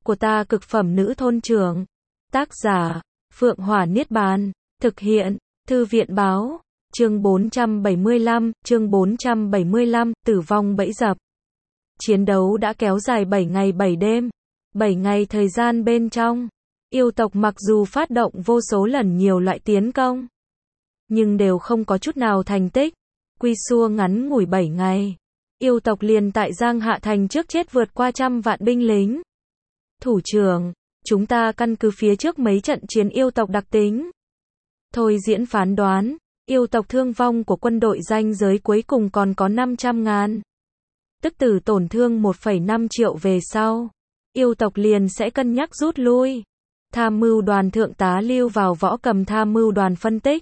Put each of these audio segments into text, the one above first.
của ta cực phẩm nữ thôn trưởng. Tác giả, Phượng Hỏa Niết Bàn. Thực hiện, Thư viện báo. Chương 475, tử vong bẫy dập. Chiến đấu đã kéo dài 7 ngày 7 đêm. 7 ngày thời gian bên trong, yêu tộc mặc dù phát động vô số lần nhiều loại tiến công, nhưng đều không có chút nào thành tích. Quy xua ngắn ngủi 7 ngày, yêu tộc liền tại Giang Hạ Thành trước chết vượt qua 100 vạn binh lính. Thủ trưởng, chúng ta căn cứ phía trước mấy trận chiến yêu tộc đặc tính, thôi diễn phán đoán, yêu tộc thương vong của quân đội ranh giới cuối cùng còn có 500.000. Tức từ tổn thương 1,5 triệu về sau, yêu tộc liền sẽ cân nhắc rút lui. Tham mưu đoàn thượng tá Lưu vào Võ Cầm tham mưu đoàn phân tích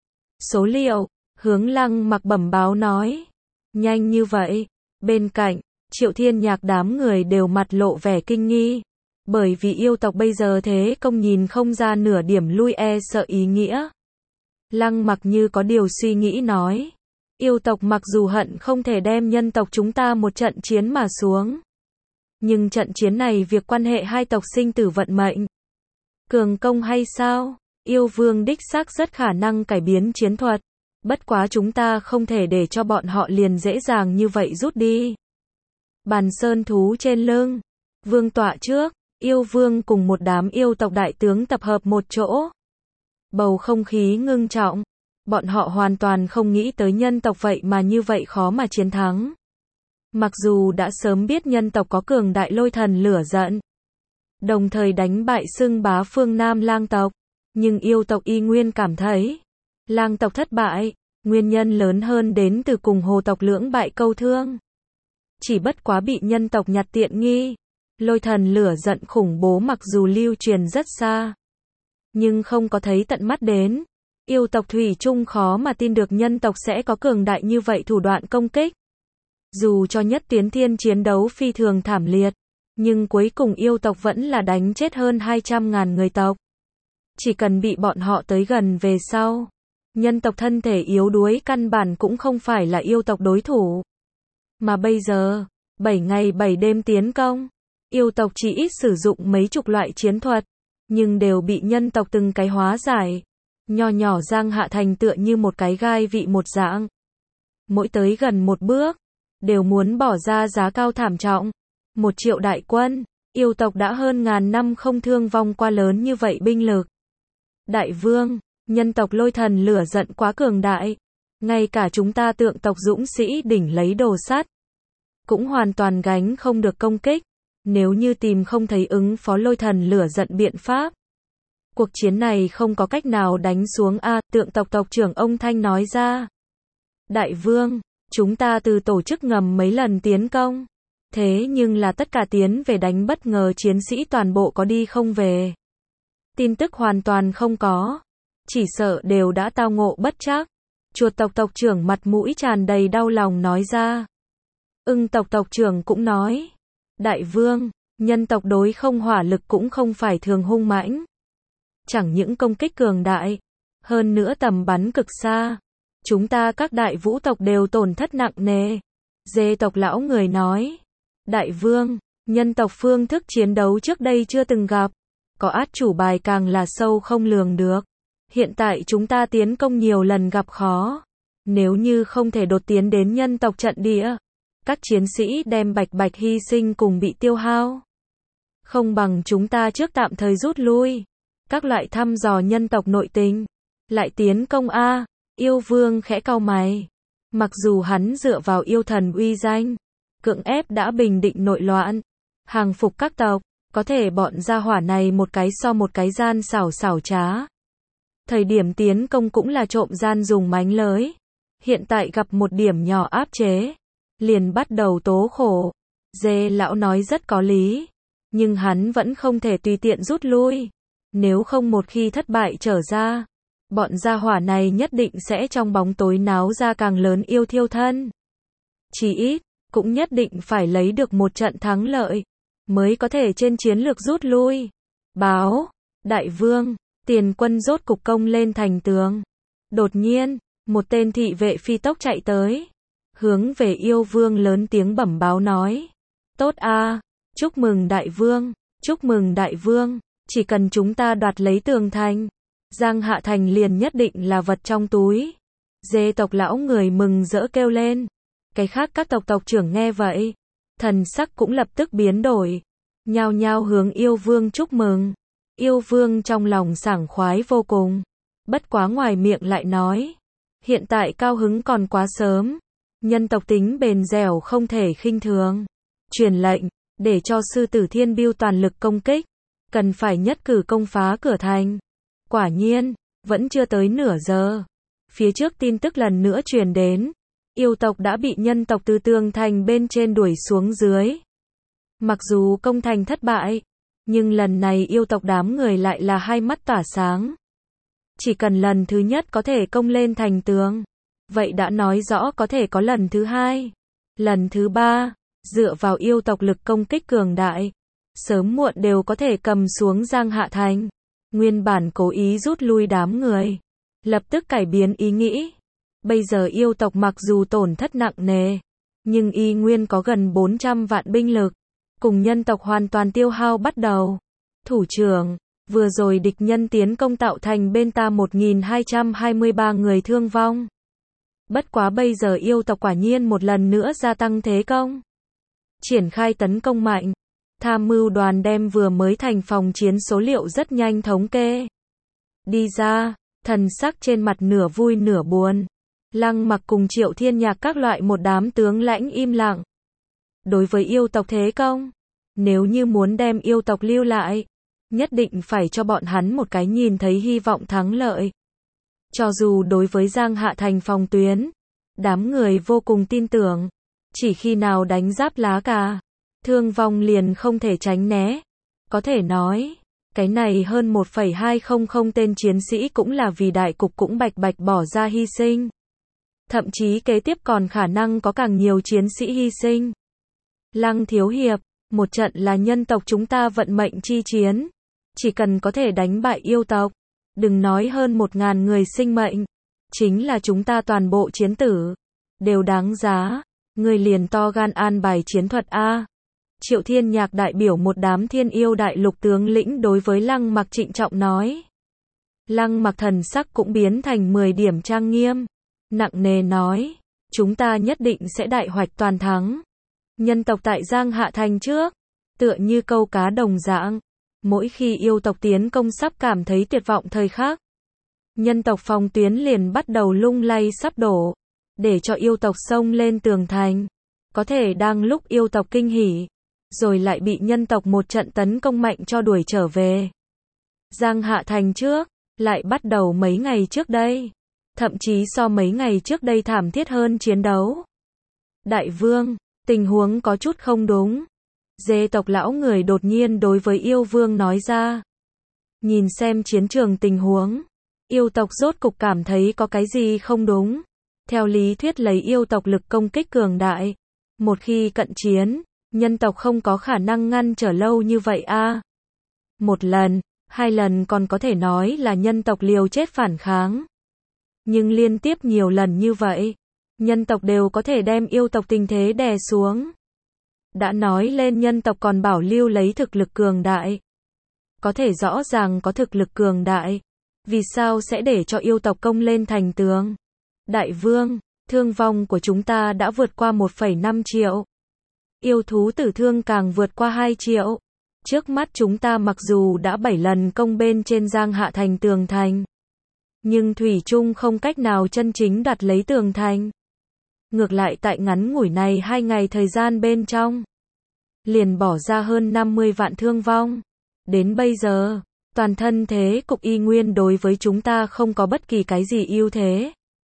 số liệu, hướng Lăng Mặc bẩm báo nói. Nhanh như vậy. Bên cạnh, Triệu Thiên Nhạc đám người đều mặt lộ vẻ kinh nghi. Bởi vì yêu tộc bây giờ thế công nhìn không ra nửa điểm lui e sợ ý nghĩa. Lăng Mặc như có điều suy nghĩ nói. Yêu tộc mặc dù hận không thể đem nhân tộc chúng ta một trận chiến mà xuống, nhưng trận chiến này việc quan hệ hai tộc sinh tử vận mệnh. Cường công hay sao? Yêu vương đích xác rất khả năng cải biến chiến thuật. Bất quá chúng ta không thể để cho bọn họ liền dễ dàng như vậy rút đi. Bàn sơn thú trên lưng, vương tọa trước, yêu vương cùng một đám yêu tộc đại tướng tập hợp một chỗ. Bầu không khí ngưng trọng. Bọn họ hoàn toàn không nghĩ tới nhân tộc vậy mà như vậy khó mà chiến thắng. Mặc dù đã sớm biết nhân tộc có cường đại lôi thần lửa giận, đồng thời đánh bại xưng bá phương Nam lang tộc, nhưng yêu tộc y nguyên cảm thấy lang tộc thất bại, nguyên nhân lớn hơn đến từ cùng hồ tộc lưỡng bại câu thương. Chỉ bất quá bị nhân tộc nhặt tiện nghi. Lôi thần lửa giận khủng bố mặc dù lưu truyền rất xa, nhưng không có thấy tận mắt đến. Yêu tộc thủy chung khó mà tin được nhân tộc sẽ có cường đại như vậy thủ đoạn công kích. Dù cho nhất tiến thiên chiến đấu phi thường thảm liệt, nhưng cuối cùng yêu tộc vẫn là đánh chết hơn 200.000 người tộc. Chỉ cần bị bọn họ tới gần về sau, nhân tộc thân thể yếu đuối căn bản cũng không phải là yêu tộc đối thủ. Mà bây giờ, 7 ngày 7 đêm tiến công, yêu tộc chỉ ít sử dụng mấy chục loại chiến thuật, nhưng đều bị nhân tộc từng cái hóa giải. Nho nhỏ Giang Hạ Thành tựa như một cái gai vị một dạng. Mỗi tới gần một bước, đều muốn bỏ ra giá cao thảm trọng. 1 triệu đại quân, yêu tộc đã hơn ngàn năm không thương vong qua lớn như vậy binh lực. Đại vương, nhân tộc lôi thần lửa giận quá cường đại. Ngay cả chúng ta tượng tộc dũng sĩ đỉnh lấy đồ sắt, cũng hoàn toàn gánh không được công kích. Nếu như tìm không thấy ứng phó lôi thần lửa giận biện pháp, cuộc chiến này không có cách nào đánh xuống a, tượng tộc tộc trưởng ông Thanh nói ra. Đại vương, chúng ta từ tổ chức ngầm mấy lần tiến công. Thế nhưng là tất cả tiến về đánh bất ngờ chiến sĩ toàn bộ có đi không về. Tin tức hoàn toàn không có. Chỉ sợ đều đã tao ngộ bất trắc. Chuột tộc tộc trưởng mặt mũi tràn đầy đau lòng nói ra. Ưng tộc tộc trưởng cũng nói. Đại vương, nhân tộc đối không hỏa lực cũng không phải thường hung mãnh. Chẳng những công kích cường đại, hơn nữa tầm bắn cực xa. Chúng ta các đại vũ tộc đều tổn thất nặng nề. Dê tộc lão người nói. Đại vương, nhân tộc phương thức chiến đấu trước đây chưa từng gặp. Có át chủ bài càng là sâu không lường được. Hiện tại chúng ta tiến công nhiều lần gặp khó. Nếu như không thể đột tiến đến nhân tộc trận địa, các chiến sĩ đem bạch bạch hy sinh cùng bị tiêu hao. Không bằng chúng ta trước tạm thời rút lui. Các loại thăm dò nhân tộc nội tình, lại tiến công a. Yêu vương khẽ cau mày. Mặc dù hắn dựa vào yêu thần uy danh, cưỡng ép đã bình định nội loạn, hàng phục các tộc, có thể bọn gia hỏa này một cái so một cái gian xảo xảo trá. Thời điểm tiến công cũng là trộm gian dùng mánh lới. Hiện tại gặp một điểm nhỏ áp chế, liền bắt đầu tố khổ. Dê lão nói rất có lý, nhưng hắn vẫn không thể tùy tiện rút lui. Nếu không một khi thất bại trở ra, bọn gia hỏa này nhất định sẽ trong bóng tối náo ra càng lớn yêu thiêu thân. Chỉ ít, cũng nhất định phải lấy được một trận thắng lợi, mới có thể trên chiến lược rút lui. Báo, đại vương, tiền quân rốt cục công lên thành tường. Đột nhiên, một tên thị vệ phi tốc chạy tới, hướng về yêu vương lớn tiếng bẩm báo nói. Tốt a, chúc mừng đại vương, Chúc mừng đại vương, chỉ cần chúng ta đoạt lấy tường thành, Giang Hạ Thành liền nhất định là vật trong túi. Dê tộc lão người mừng rỡ kêu lên. Cái khác các tộc trưởng nghe vậy, thần sắc cũng lập tức biến đổi, nhao nhao hướng yêu vương chúc mừng. Yêu vương trong lòng sảng khoái vô cùng, bất quá ngoài miệng lại nói, hiện tại cao hứng còn quá sớm, nhân tộc tính bền dẻo không thể khinh thường. Truyền lệnh, để cho sư tử Thiên Bưu toàn lực công kích, cần phải nhất cử công phá cửa thành. Quả nhiên, vẫn chưa tới nửa giờ, phía trước tin tức lần nữa truyền đến, yêu tộc đã bị nhân tộc từ tường thành bên trên đuổi xuống dưới. Mặc dù công thành thất bại, nhưng lần này yêu tộc đám người lại là hai mắt tỏa sáng. Chỉ cần lần thứ nhất có thể công lên thành tường, vậy đã nói rõ có thể có lần thứ hai, lần thứ ba, dựa vào yêu tộc lực công kích cường đại, sớm muộn đều có thể cầm xuống Giang Hạ Thành. Nguyên bản cố ý rút lui đám người, lập tức cải biến ý nghĩ. Bây giờ yêu tộc mặc dù tổn thất nặng nề, nhưng y nguyên có gần 400 vạn binh lực, cùng nhân tộc hoàn toàn tiêu hao bắt đầu. Thủ trưởng, vừa rồi địch nhân tiến công tạo thành bên ta 1223 người thương vong. Bất quá bây giờ yêu tộc quả nhiên một lần nữa gia tăng thế công, triển khai tấn công mạnh. Tham mưu đoàn đem vừa mới thành phòng chiến số liệu rất nhanh thống kê đi ra, thần sắc trên mặt nửa vui nửa buồn. Lăng Mặc cùng Triệu Thiên Nhạc các loại một đám tướng lãnh im lặng. Đối với yêu tộc thế công, nếu như muốn đem yêu tộc lưu lại, nhất định phải cho bọn hắn một cái nhìn thấy hy vọng thắng lợi. Cho dù đối với Giang Hạ Thành phòng tuyến, đám người vô cùng tin tưởng, chỉ khi nào đánh giáp lá cà, thương vong liền không thể tránh né. Có thể nói, cái này hơn 1,200 tên chiến sĩ cũng là vì đại cục cũng bạch bạch bỏ ra hy sinh. Thậm chí kế tiếp còn khả năng có càng nhiều chiến sĩ hy sinh. Lăng thiếu hiệp, một trận là nhân tộc chúng ta vận mệnh chi chiến. Chỉ cần có thể đánh bại yêu tộc, đừng nói hơn 1000 người sinh mệnh, chính là chúng ta toàn bộ chiến tử, đều đáng giá. Người liền to gan an bài chiến thuật A. Triệu Thiên Nhạc đại biểu một đám thiên yêu đại lục tướng lĩnh đối với Lăng Mặc trịnh trọng nói. Lăng Mặc thần sắc cũng biến thành 10 điểm trang nghiêm, nặng nề nói, chúng ta nhất định sẽ đại hoạch toàn thắng. Nhân tộc tại Giang Hạ Thành trước, tựa như câu cá đồng dạng, mỗi khi yêu tộc tiến công sắp cảm thấy tuyệt vọng thời khắc, nhân tộc phòng tuyến liền bắt đầu lung lay sắp đổ, để cho yêu tộc xông lên tường thành. Có thể đang lúc yêu tộc kinh hỉ, rồi lại bị nhân tộc một trận tấn công mạnh cho đuổi trở về. Giang Hạ Thành trước, lại bắt đầu mấy ngày trước đây, thậm chí so mấy ngày trước đây thảm thiết hơn chiến đấu. Đại vương, tình huống có chút không đúng. Dê tộc lão người đột nhiên đối với yêu vương nói ra. Nhìn xem chiến trường tình huống, yêu tộc rốt cục cảm thấy có cái gì không đúng. Theo lý thuyết lấy yêu tộc lực công kích cường đại, một khi cận chiến, nhân tộc không có khả năng ngăn trở lâu như vậy a. Một lần, hai lần còn có thể nói là nhân tộc liều chết phản kháng. Nhưng liên tiếp nhiều lần như vậy, nhân tộc đều có thể đem yêu tộc tình thế đè xuống. Đã nói lên nhân tộc còn bảo lưu lấy thực lực cường đại. Có thể rõ ràng có thực lực cường đại, vì sao sẽ để cho yêu tộc công lên thành tường? Đại vương, thương vong của chúng ta đã vượt qua 1,5 triệu. Yêu thú tử thương càng vượt qua 2 triệu. Trước mắt chúng ta mặc dù đã 7 lần công bên trên Giang Hạ Thành tường thành, nhưng thủy chung không cách nào chân chính đoạt lấy tường thành. Ngược lại tại ngắn ngủi này 2 ngày thời gian bên trong, liền bỏ ra hơn 50 vạn thương vong. Đến bây giờ, toàn thân thế cục y nguyên đối với chúng ta không có bất kỳ cái gì ưu thế.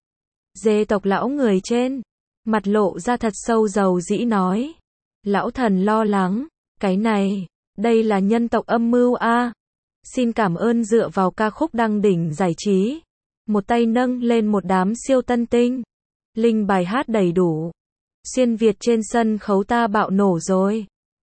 Dê tộc lão người trên, mặt lộ ra thật sâu dầu dĩ nói. Lão thần lo lắng, cái này, đây là nhân tộc âm mưu a. Xin cảm ơn dựa vào ca khúc đăng đỉnh giải trí. Một tay nâng lên một đám siêu tân tinh. Linh bài hát đầy đủ. Xuyên Việt trên sân khấu ta bạo nổ rồi.